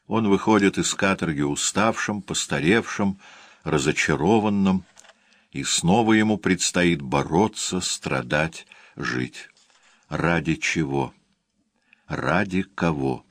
Он выходит из каторги уставшим, постаревшим, разочарованным, и снова ему предстоит бороться, страдать, жить. Ради чего? Ради кого?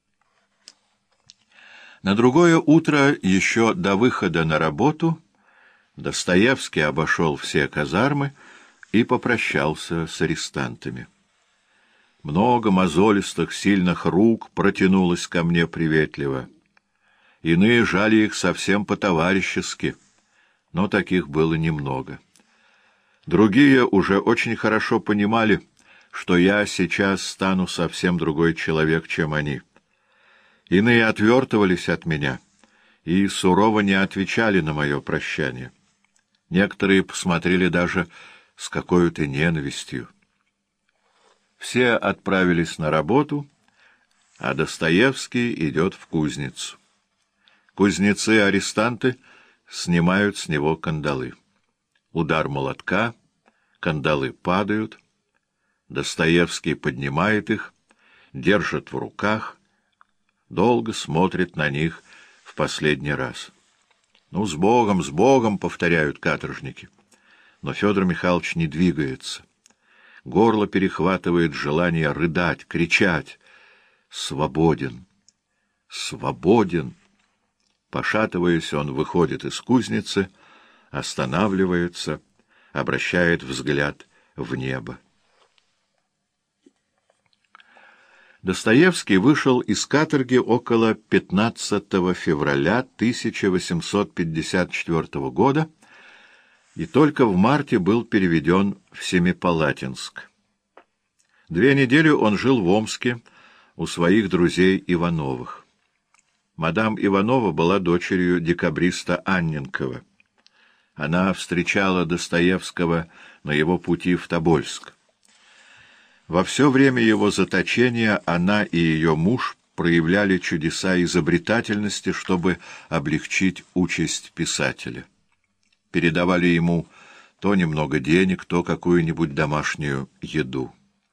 На другое утро, еще до выхода на работу, Достоевский обошел все казармы и попрощался с арестантами. Много мозолистых, сильных рук протянулось ко мне приветливо. Иные жали их совсем по-товарищески, но таких было немного. Другие уже очень хорошо понимали, что я сейчас стану совсем другой человек, чем они. Иные отвертывались от меня и сурово не отвечали на мое прощание. Некоторые посмотрели даже с какой-то ненавистью. Все отправились на работу, а Достоевский идет в кузницу. Кузнецы-арестанты снимают с него кандалы. Удар молотка, кандалы падают. Достоевский поднимает их, держит в руках, долго смотрит на них в последний раз. «Ну, с Богом!» — повторяют каторжники. Но Федор Михайлович не двигается. Горло перехватывает желание рыдать, кричать. «Свободен! Свободен!» Пошатываясь, он выходит из кузницы, останавливается, обращает взгляд в небо. Достоевский вышел из каторги около 15 февраля 1854 года и только в марте был переведен в Семипалатинск. 2 недели он жил в Омске у своих друзей Ивановых. Мадам Иванова была дочерью декабриста Анненкова. Она встречала Достоевского на его пути в Тобольск. Во все время его заточения она и ее муж проявляли чудеса изобретательности, чтобы облегчить участь писателя. Передавали ему то немного денег, то какую-нибудь домашнюю еду.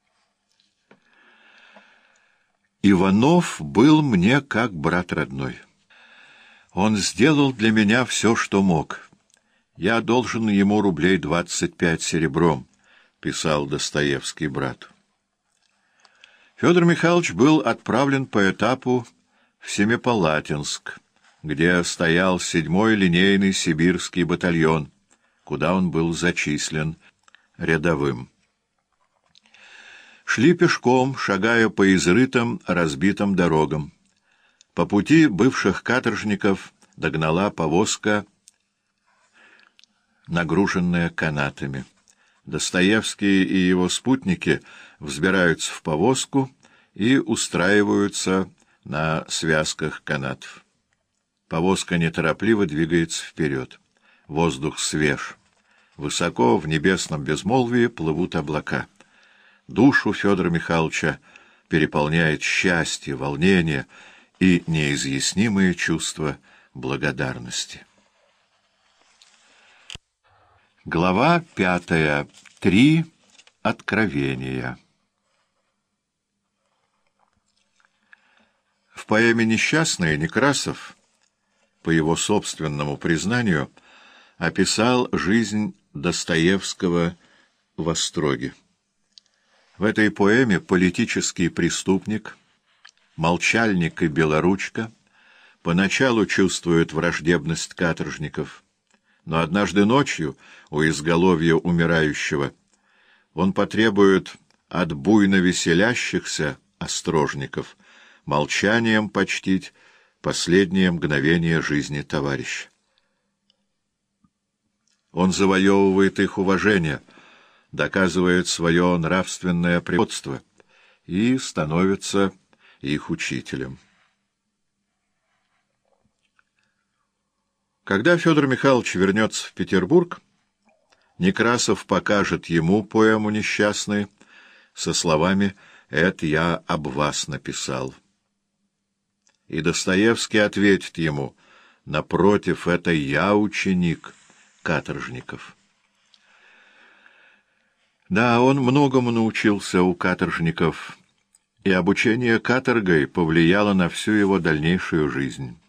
Иванов был мне как брат родной. Он сделал для меня все, что мог. Я должен ему рублей 25 серебром, писал Достоевский брату. Федор Михайлович был отправлен по этапу в Семипалатинск, где стоял 7-й линейный сибирский батальон, куда он был зачислен рядовым. Шли пешком, шагая по изрытым, разбитым дорогам. По пути бывших каторжников догнала повозка, нагруженная канатами. Достоевский и его спутники взбираются в повозку и устраиваются на связках канатов. Повозка неторопливо двигается вперед. Воздух свеж. Высоко в небесном безмолвии плывут облака. Душу Федора Михайловича переполняет счастье, волнение и неизъяснимое чувство благодарности. Глава 5. 3 откровения. В поэме «Несчастные» Некрасов, по его собственному признанию, описал жизнь Достоевского в Остроге. В этой поэме политический преступник, молчальник и белоручка поначалу чувствуют враждебность каторжников, но однажды ночью у изголовья умирающего он потребует от буйно веселящихся острожников молчанием почтить последнее мгновение жизни товарища. Он завоевывает их уважение, доказывает свое нравственное превосходство и становится их учителем. Когда Федор Михайлович вернется в Петербург, Некрасов покажет ему поэму «Несчастные» со словами «Это я об вас написал». И Достоевский ответит ему: «Напротив, это я ученик каторжников». Да, он многому научился у каторжников, и обучение каторгой повлияло на всю его дальнейшую жизнь.